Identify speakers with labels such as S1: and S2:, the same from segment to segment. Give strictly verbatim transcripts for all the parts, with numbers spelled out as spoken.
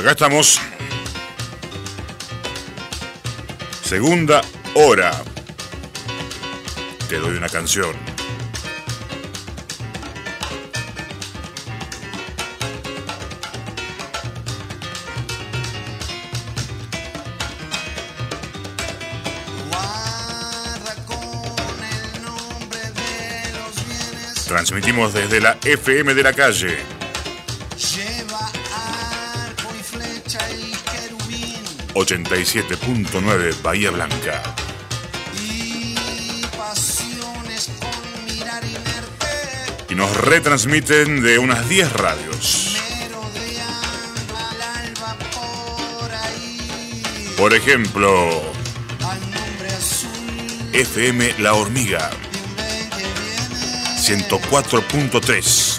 S1: Acá estamos. Segunda hora. Te doy una canción. Transmitimos desde la F M de la calle. ochenta y siete punto nueve Bahía Blanca. Y nos retransmiten de unas diez radios. Por ejemplo, F M La Hormiga, ciento cuatro punto tres.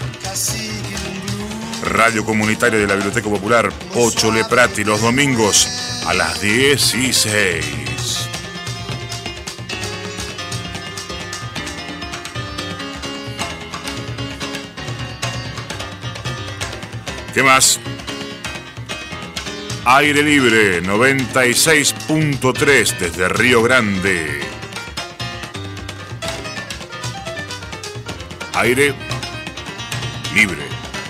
S1: Radio Comunitaria de la Biblioteca Popular Pocho Leprati, los domingos a las dieciséis. ¿Qué más? Aire Libre, noventa y seis punto tres desde Río Grande. Aire Libre.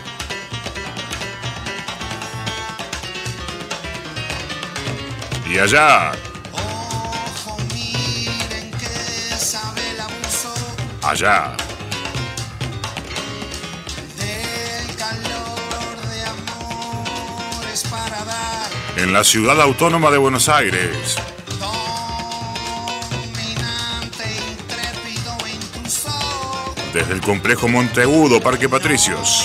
S1: Y allá, allá, en la ciudad autónoma de Buenos Aires, desde el complejo Monteagudo, Parque Patricios,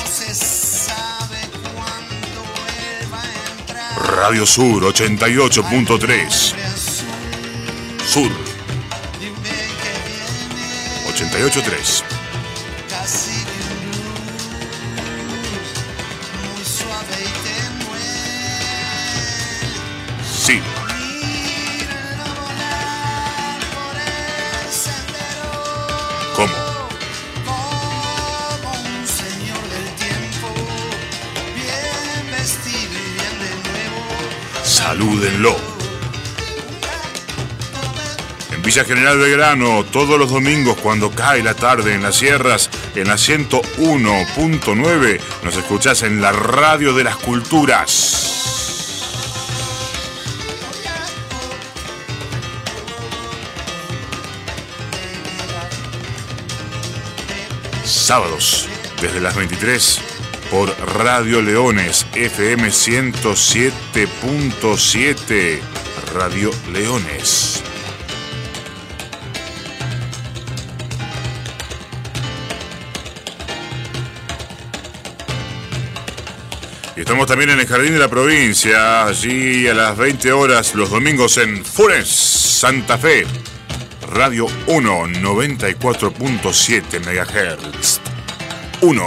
S1: Radio Sur ochenta y ocho punto tres. Sur ochenta y ocho punto tres. Sí. ¿Cómo? Salúdenlo. En Villa General Belgrano, todos los domingos cuando cae la tarde en las sierras, en la ciento uno punto nueve, nos escuchás en la radio de las culturas. Sábados, desde las veintitrés, por Radio Leones, F M ciento siete punto siete, Radio Leones. Y estamos también en el Jardín de la Provincia, allí a las veinte horas, los domingos en Funes, Santa Fe. Radio uno, noventa y cuatro punto siete megahertz. uno.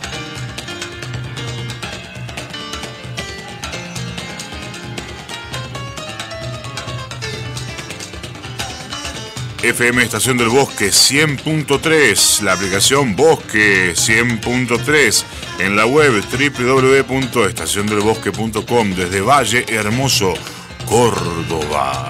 S1: F M Estación del Bosque cien punto tres, la aplicación Bosque cien punto tres, en la web doble u doble u doble u punto estación del bosque punto com, desde Valle Hermoso, Córdoba.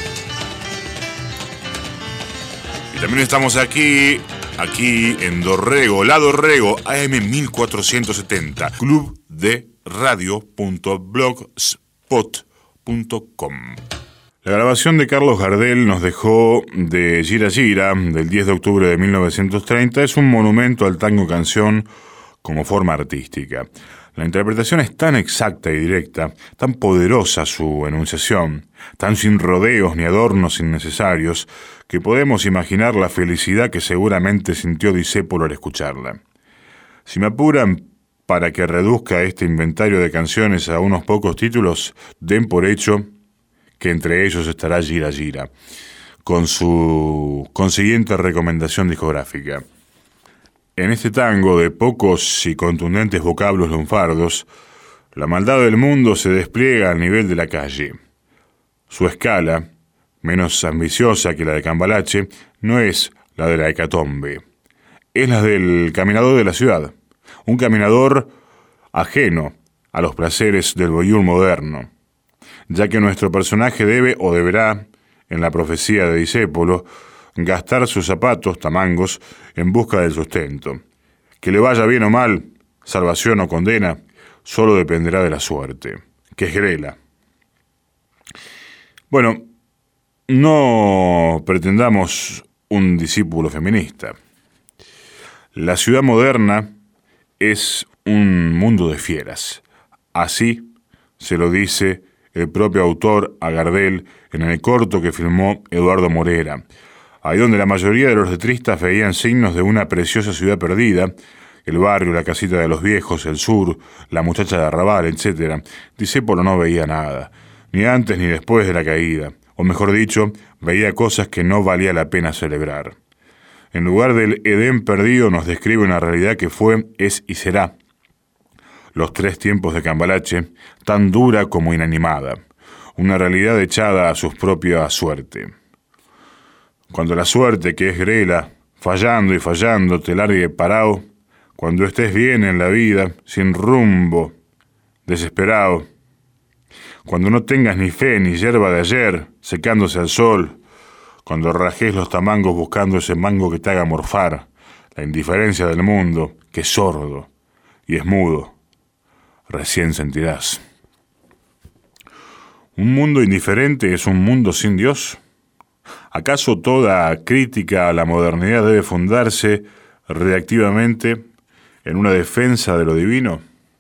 S1: Y también estamos aquí, aquí en Dorrego, La Dorrego, A M mil cuatrocientos setenta, club de radio punto blogspot punto com. La grabación de Carlos Gardel nos dejó de Gira Gira, del diez de octubre de mil novecientos treinta, es un monumento al tango canción como forma artística. La interpretación es tan exacta y directa, tan poderosa su enunciación, tan sin rodeos ni adornos innecesarios, que podemos imaginar la felicidad que seguramente sintió Discépolo al escucharla. Si me apuran para que reduzca este inventario de canciones a unos pocos títulos, den por hecho que entre ellos estará Gira Gira, con su consiguiente recomendación discográfica. En este tango de pocos y contundentes vocablos lunfardos, la maldad del mundo se despliega al nivel de la calle. Su escala, menos ambiciosa que la de Cambalache, no es la de la hecatombe, es la del caminador de la ciudad, un caminador ajeno a los placeres del voyeur moderno, ya que nuestro personaje debe o deberá, en la profecía de Discépolo, gastar sus zapatos, tamangos, en busca del sustento. Que le vaya bien o mal, salvación o condena, solo dependerá de la suerte, que es Grela. Bueno, no pretendamos un discípulo feminista. La ciudad moderna es un mundo de fieras. Así se lo dice el propio autor a Gardel en el corto que filmó Eduardo Morera, ahí donde la mayoría de los letristas veían signos de una preciosa ciudad perdida, el barrio, la casita de los viejos, el sur, la muchacha de Arrabal, etcétera. Discépolo no veía nada, ni antes ni después de la caída, o mejor dicho, veía cosas que no valía la pena celebrar. En lugar del Edén perdido nos describe una realidad que fue, es y será. Los tres tiempos de Cambalache, tan dura como inanimada, una realidad echada a su propia suerte. Cuando la suerte, que es Grela, fallando y fallando, te largue parado, cuando estés bien en la vida, sin rumbo, desesperado, cuando no tengas ni fe ni yerba de ayer, secándose al sol, cuando rajes los tamangos buscando ese mango que te haga morfar, la indiferencia del mundo, que es sordo y es mudo, recién sentirás. ¿Un mundo indiferente es un mundo sin Dios? ¿Acaso toda crítica a la modernidad debe fundarse reactivamente en una defensa de lo divino?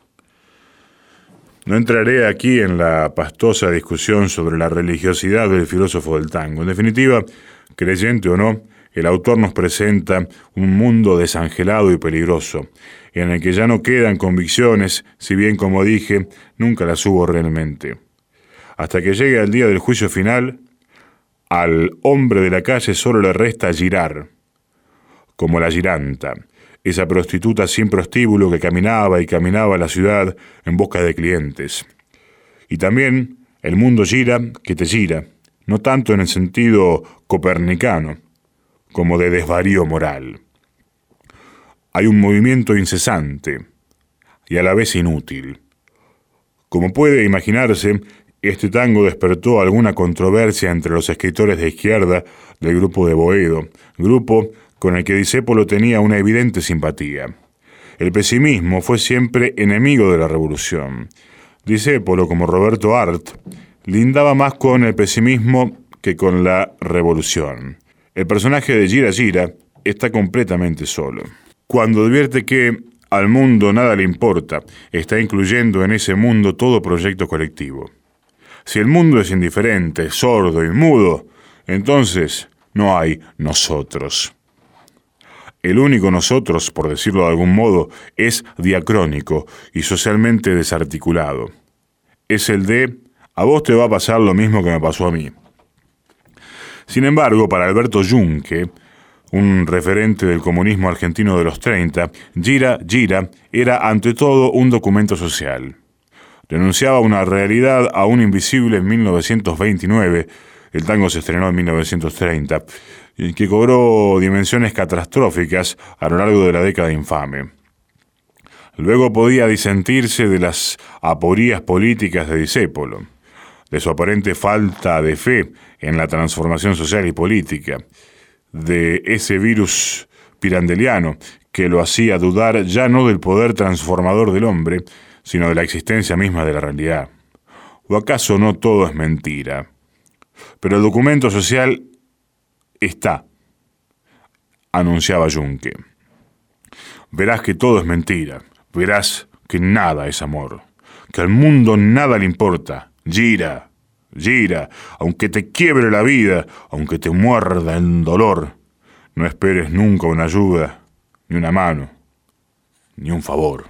S1: No entraré aquí en la pastosa discusión sobre la religiosidad del filósofo del tango. En definitiva, creyente o no, el autor nos presenta un mundo desangelado y peligroso, en el que ya no quedan convicciones, si bien, como dije, nunca las hubo realmente. Hasta que llegue el día del juicio final, al hombre de la calle solo le resta girar, como la giranta, esa prostituta sin prostíbulo que caminaba y caminaba a la ciudad en busca de clientes. Y también el mundo gira que te gira, no tanto en el sentido copernicano, como de desvarío moral. Hay un movimiento incesante y a la vez inútil. Como puede imaginarse, este tango despertó alguna controversia entre los escritores de izquierda del grupo de Boedo, grupo con el que Discépolo tenía una evidente simpatía. El pesimismo fue siempre enemigo de la revolución. Discépolo, como Roberto Art, lindaba más con el pesimismo que con la revolución. El personaje de Gira Gira está completamente solo. Cuando advierte que al mundo nada le importa, está incluyendo en ese mundo todo proyecto colectivo. Si el mundo es indiferente, sordo y mudo, entonces no hay nosotros. El único nosotros, por decirlo de algún modo, es diacrónico y socialmente desarticulado. Es el de, a vos te va a pasar lo mismo que me pasó a mí. Sin embargo, para Alberto Yunque, un referente del comunismo argentino de los treinta, Gira Gira era ante todo un documento social. Denunciaba una realidad aún invisible en mil novecientos veintinueve, el tango se estrenó en mil novecientos treinta, que cobró dimensiones catastróficas a lo largo de la década infame. Luego podía disentirse de las aporías políticas de Discépolo, de su aparente falta de fe en la transformación social y política, de ese virus pirandeliano que lo hacía dudar ya no del poder transformador del hombre, sino de la existencia misma de la realidad. ¿O acaso no todo es mentira? Pero el documento social está, anunciaba Yunque. Verás que todo es mentira, verás que nada es amor, que al mundo nada le importa. Gira, gira, aunque te quiebre la vida, aunque te muerda el dolor, no esperes nunca una ayuda, ni una mano, ni un favor.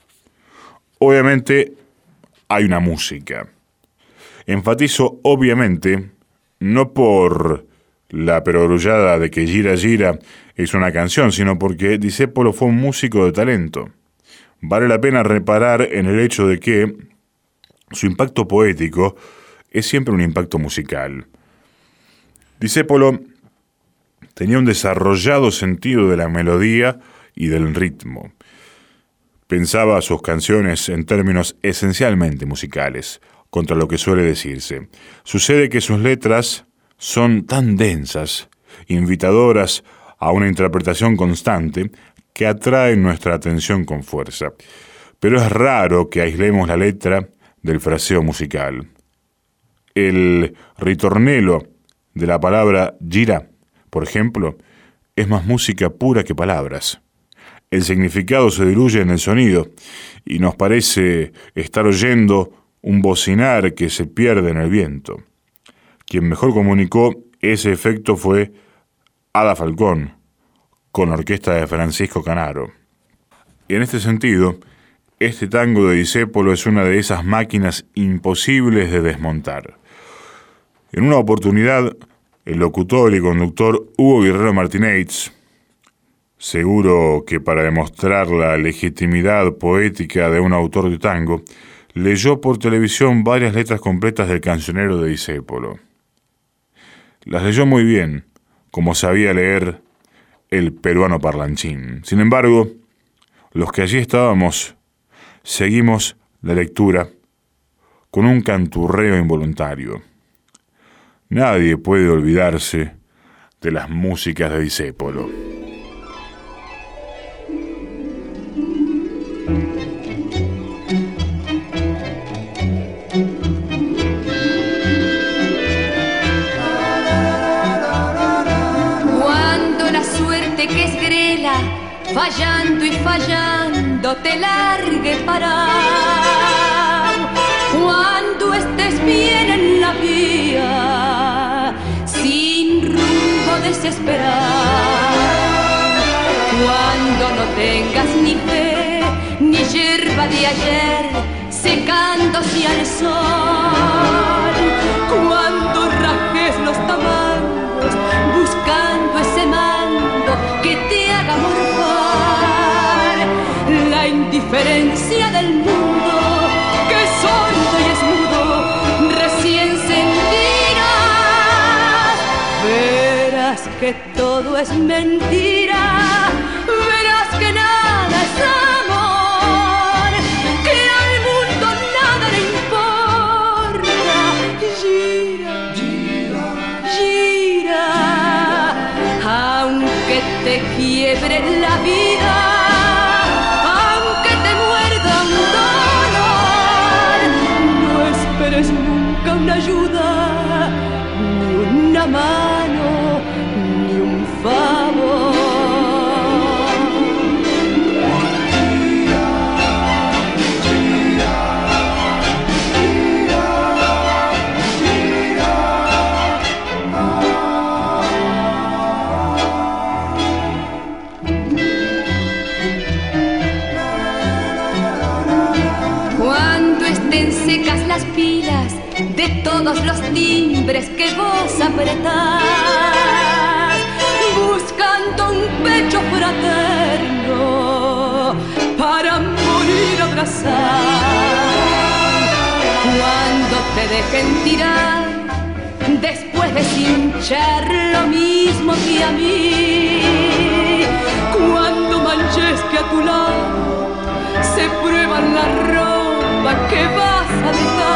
S1: Obviamente hay una música. Enfatizo obviamente, no por la perogrullada de que Gira Gira es una canción, sino porque Discépolo fue un músico de talento. Vale la pena reparar en el hecho de que su impacto poético es siempre un impacto musical. Discépolo tenía un desarrollado sentido de la melodía y del ritmo. pensaba sus canciones en términos esencialmente musicales, contra lo que suele decirse. Sucede que sus letras son tan densas, invitadoras a una interpretación constante, que atraen nuestra atención con fuerza. Pero es raro que aislemos la letra del fraseo musical. El ritornelo de la palabra gira, por ejemplo, es más música pura que palabras. El significado se diluye en el sonido y nos parece estar oyendo un bocinar que se pierde en el viento. Quien mejor comunicó ese efecto fue Ada Falcón, con la orquesta de Francisco Canaro. Y en este sentido, este tango de Discépolo es una de esas máquinas imposibles de desmontar. En una oportunidad, el locutor y conductor Hugo Guerrero Martínez, seguro que para demostrar la legitimidad poética de un autor de tango, leyó por televisión varias letras completas del cancionero de Discépolo. Las leyó muy bien, como sabía leer el peruano parlanchín. Sin embargo, los que allí estábamos seguimos la lectura con un canturreo involuntario. Nadie puede olvidarse de las músicas de Discépolo.
S2: Fallando y fallando te largue parar. Cuando estés bien en la vía, sin rumbo desesperar. Cuando no tengas ni fe, ni hierba de ayer, secándose al sol. Cuando rajes los tamangos, buscando ese mango que te haga morfar. La indiferencia del mundo, que sordo y es mudo, recién sentirás. Verás que todo es mentira, verás que nada es amor, que al mundo nada le importa. Gira, gira, gira, aunque te quiebre la vida, nunca una ayuda, ni una mano, ni un favor. Cuando estén secas las pilas de todos los timbres que vos apretás, buscando un pecho fraterno para morir abrazar. Cuando te dejen tirar, después de cinchar lo mismo que a mí, cuando manches que a tu lado se prueban la ropa que vas a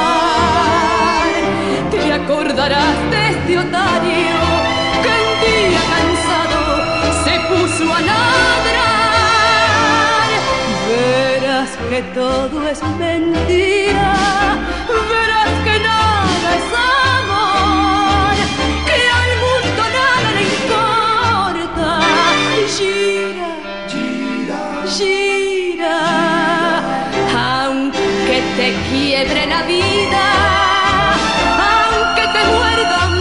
S2: dejar, te acordarás de este otario que un día cansado se puso a ladrar. Verás que todo es mentira, verás que nada es amor, que al mundo nada le importa. Gira, gira, gira, aunque te quiebre la vida, aunque te muerda un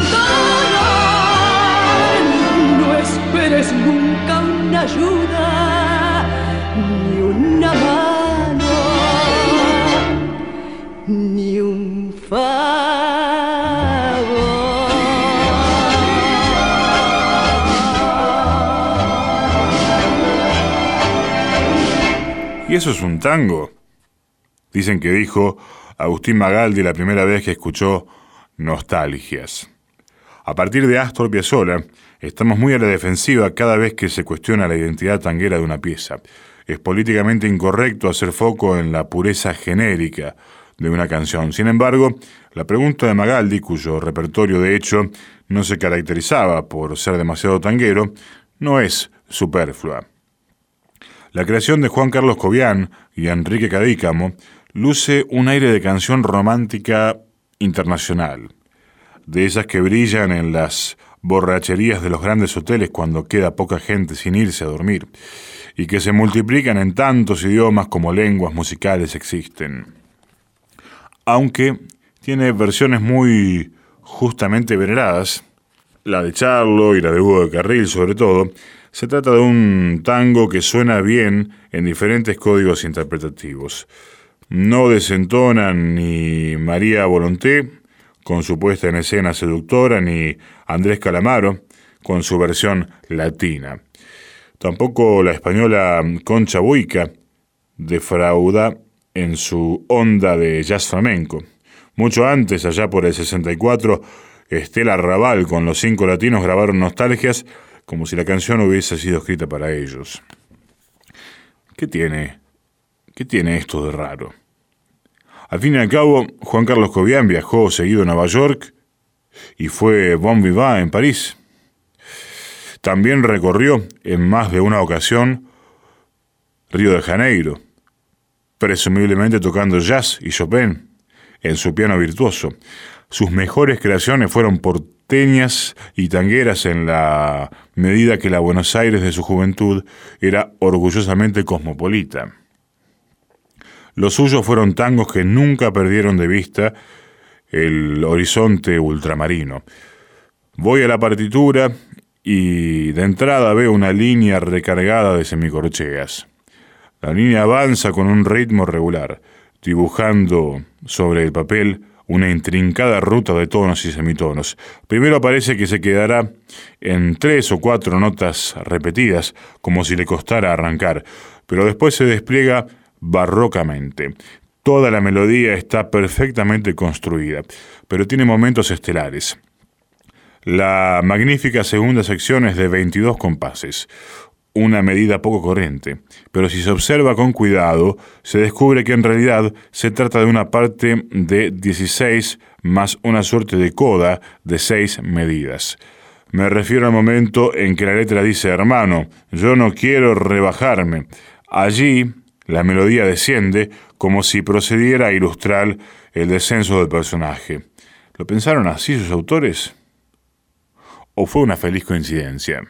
S2: dolor, no esperes nunca una ayuda, ni una mano, ni un favor.
S1: ¿Y eso es un tango? Dicen que dijo Agustín Magaldi la primera vez que escuchó Nostalgias. A partir de Astor Piazzolla, estamos muy a la defensiva cada vez que se cuestiona la identidad tanguera de una pieza. es políticamente incorrecto hacer foco en la pureza genérica de una canción. Sin embargo, la pregunta de Magaldi, cuyo repertorio de hecho no se caracterizaba por ser demasiado tanguero, no es superflua. La creación de Juan Carlos Cobian y Enrique Cadícamo luce un aire de canción romántica internacional, de esas que brillan en las borracherías de los grandes hoteles cuando queda poca gente sin irse a dormir, y que se multiplican en tantos idiomas como lenguas musicales existen. Aunque tiene versiones muy justamente veneradas, la de Charlo y la de Hugo de Carril sobre todo, se trata de un tango que suena bien en diferentes códigos interpretativos. No desentonan ni María Volonté, con su puesta en escena seductora, ni Andrés Calamaro, con su versión latina. Tampoco la española Concha Buica defrauda en su onda de jazz flamenco. Mucho antes, allá por el sesenta y cuatro, Estela Raval con Los Cinco Latinos grabaron Nostalgias como si la canción hubiese sido escrita para ellos. ¿Qué tiene? ¿Qué tiene esto de raro? Al fin y al cabo, Juan Carlos Cobian viajó seguido a Nueva York y fue bon vivant en París. También recorrió en más de una ocasión Río de Janeiro, presumiblemente tocando jazz y Chopin en su piano virtuoso. Sus mejores creaciones fueron porteñas y tangueras en la medida que la Buenos Aires de su juventud era orgullosamente cosmopolita. Los suyos fueron tangos que nunca perdieron de vista el horizonte ultramarino. Voy a la partitura y de entrada veo una línea recargada de semicorcheas. La línea avanza con un ritmo regular, dibujando sobre el papel una intrincada ruta de tonos y semitonos. Primero parece que se quedará en tres o cuatro notas repetidas, como si le costara arrancar, pero después se despliega barrocamente. Toda la melodía está perfectamente construida, pero tiene momentos estelares. La magnífica segunda sección es de veintidós compases, una medida poco corriente, pero si se observa con cuidado, se descubre que en realidad se trata de una parte de dieciséis más una suerte de coda de seis medidas. Me refiero al momento en que la letra dice: hermano, yo no quiero rebajarme. Allí la melodía desciende como si procediera a ilustrar el descenso del personaje. ¿Lo pensaron así sus autores? ¿O fue una feliz coincidencia?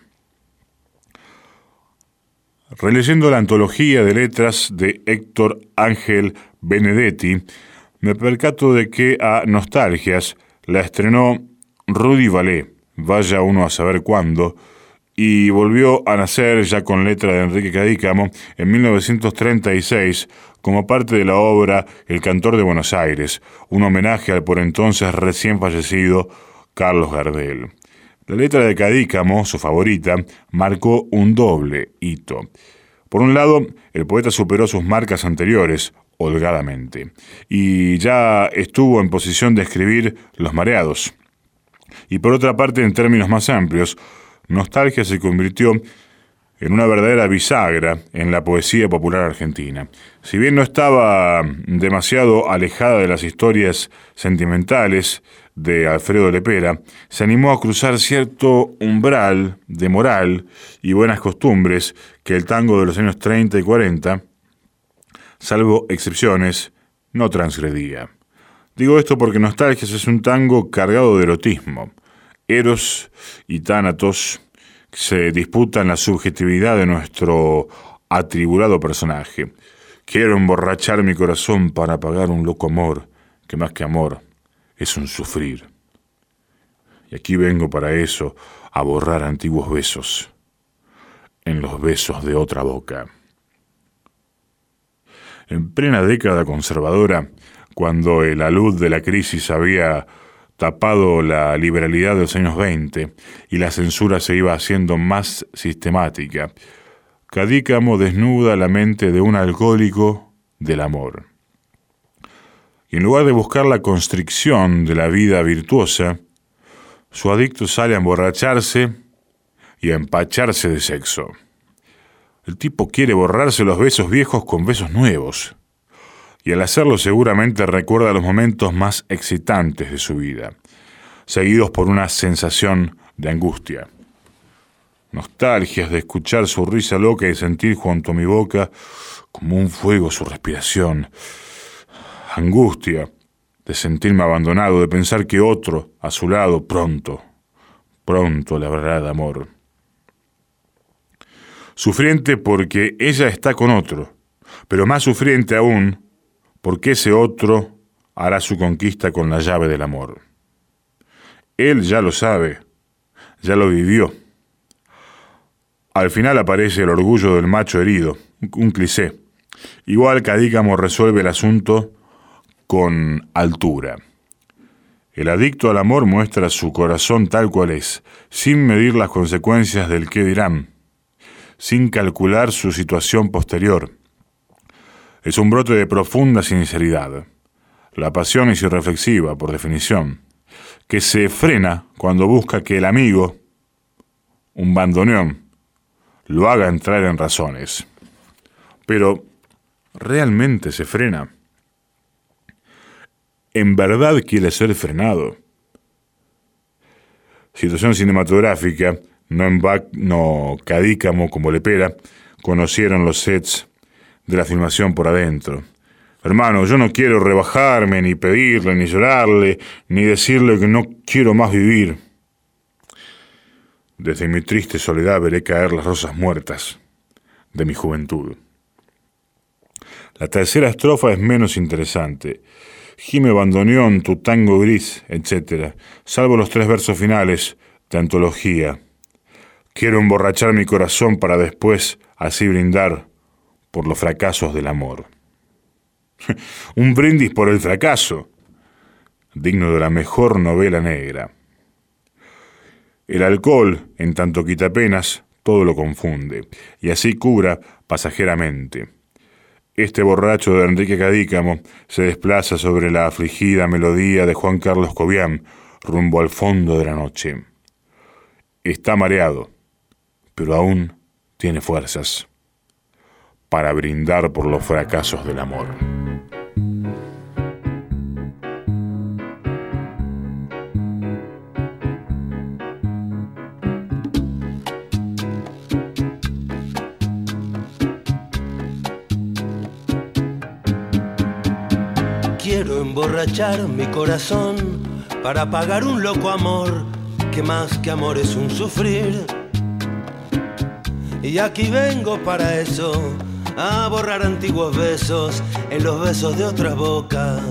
S1: Releyendo la antología de letras de Héctor Ángel Benedetti, me percato de que a Nostalgias la estrenó Rudy Valé, vaya uno a saber cuándo, y volvió a nacer ya con letra de Enrique Cadícamo en mil novecientos treinta y seis como parte de la obra El Cantor de Buenos Aires, un homenaje al por entonces recién fallecido Carlos Gardel. La letra de Cadícamo, su favorita, marcó un doble hito. Por un lado, el poeta superó sus marcas anteriores, holgadamente, y ya estuvo en posición de escribir Los Mareados. Y por otra parte, en términos más amplios, Nostalgia se convirtió en una verdadera bisagra en la poesía popular argentina. Si bien no estaba demasiado alejada de las historias sentimentales de Alfredo Lepera, se animó a cruzar cierto umbral de moral y buenas costumbres que el tango de los años treinta y cuarenta, salvo excepciones, no transgredía. Digo esto porque Nostalgias es un tango cargado de erotismo. Eros y Tánatos se disputan la subjetividad de nuestro atribulado personaje. Quiero emborrachar mi corazón para pagar un loco amor, que más que amor es un sufrir. Y aquí vengo para eso, a borrar antiguos besos, en los besos de otra boca. En plena década conservadora, cuando el alud de la crisis había tapado la liberalidad de los años veinte y la censura se iba haciendo más sistemática, Cadícamo desnuda la mente de un alcohólico del amor. Y en lugar de buscar la constricción de la vida virtuosa, su adicto sale a emborracharse y a empacharse de sexo. El tipo quiere borrarse los besos viejos con besos nuevos. Y al hacerlo seguramente recuerda los momentos más excitantes de su vida, seguidos por una sensación de angustia. Nostalgias de escuchar su risa loca y sentir junto a mi boca como un fuego su respiración. Angustia de sentirme abandonado, de pensar que otro a su lado pronto, pronto le hablará de amor. Sufriente porque ella está con otro, pero más sufriente aún porque ese otro hará su conquista con la llave del amor. Él ya lo sabe, ya lo vivió. Al final aparece el orgullo del macho herido, un cliché. Igual Cadícamo resuelve el asunto con altura. El adicto al amor muestra su corazón tal cual es, sin medir las consecuencias del qué dirán, sin calcular su situación posterior. Es un brote de profunda sinceridad. La pasión es irreflexiva, por definición, que se frena cuando busca que el amigo, un bandoneón, lo haga entrar en razones. Pero, ¿realmente se frena? ¿En verdad quiere ser frenado? Situación cinematográfica, no en Bach, no Cadícamo como Lepera, conocieron los sets de la filmación por adentro. Hermano, yo no quiero rebajarme, ni pedirle, ni llorarle, ni decirle que no quiero más vivir. Desde mi triste soledad veré caer las rosas muertas de mi juventud. La tercera estrofa es menos interesante. Gime bandoneón, tu tango gris, etcétera, salvo los tres versos finales de antología. Quiero emborrachar mi corazón para después así brindar por los fracasos del amor. Un brindis por el fracaso, digno de la mejor novela negra. El alcohol, en tanto quita penas, todo lo confunde, y así cubra pasajeramente. Este borracho de Enrique Cadícamo se desplaza sobre la afligida melodía de Juan Carlos Cobián, rumbo al fondo de la noche. Está mareado, pero aún tiene fuerzas para brindar por los fracasos del amor.
S3: Quiero emborrachar mi corazón para pagar un loco amor que más que amor es un sufrir. Y aquí vengo para eso, a borrar antiguos besos en los besos de otras bocas.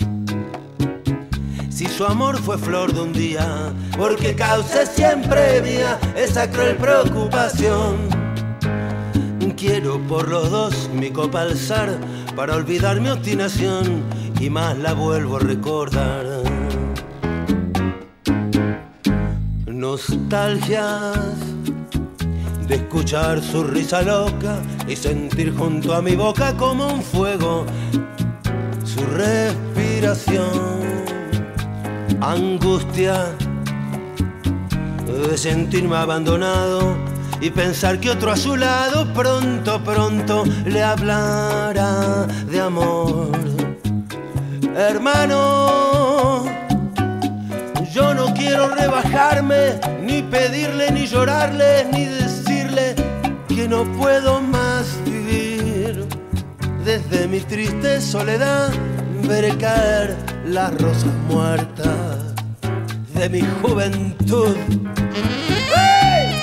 S3: Si su amor fue flor de un día, porque causé siempre mía esa cruel preocupación. Quiero por los dos mi copa alzar para olvidar mi obstinación y más la vuelvo a recordar. Nostalgias de escuchar su risa loca y sentir junto a mi boca como un fuego su respiración. Angustia de sentirme abandonado y pensar que otro a su lado pronto, pronto le hablará de amor. Hermano, yo no quiero rebajarme, ni pedirle, ni llorarle, ni decirle que no puedo más vivir. Desde mi triste soledad veré caer las rosas muertas de mi juventud. ¡Hey!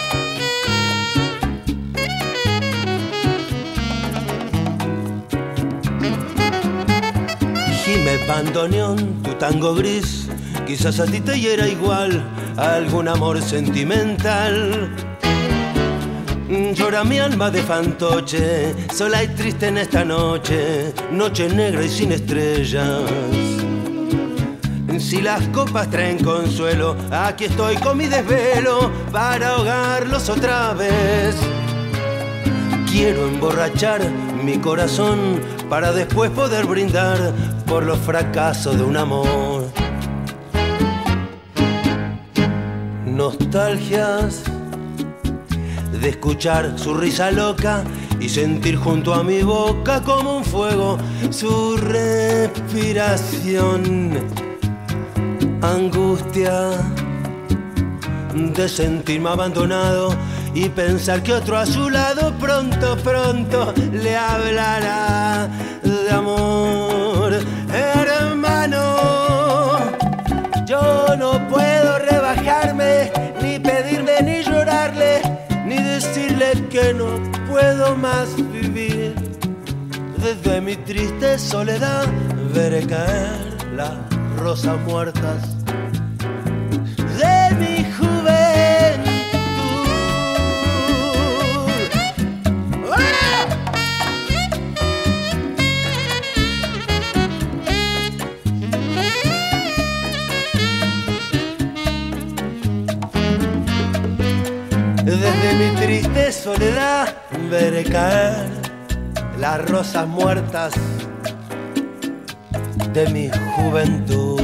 S3: Gime bandoneón, tu tango gris, quizás a ti te hiera igual a algún amor sentimental. Llora mi alma de fantoche, sola y triste en esta noche, noche negra y sin estrellas. Si las copas traen consuelo, aquí estoy con mi desvelo para ahogarlos otra vez. Quiero emborrachar mi corazón para después poder brindar por los fracasos de un amor. Nostalgias de escuchar su risa loca y sentir junto a mi boca como un fuego su respiración. Angustia de sentirme abandonado y pensar que otro a su lado pronto, pronto le hablará de amor. Hermano, yo no puedo rebajarme, ni pedirme, ni llorarle, ni decirle que no puedo más vivir. Desde mi triste soledad veré caer las rosas muertas de mi juventud. ¡Ah! Desde mi triste soledad veré caer las rosas muertas de mi juventud.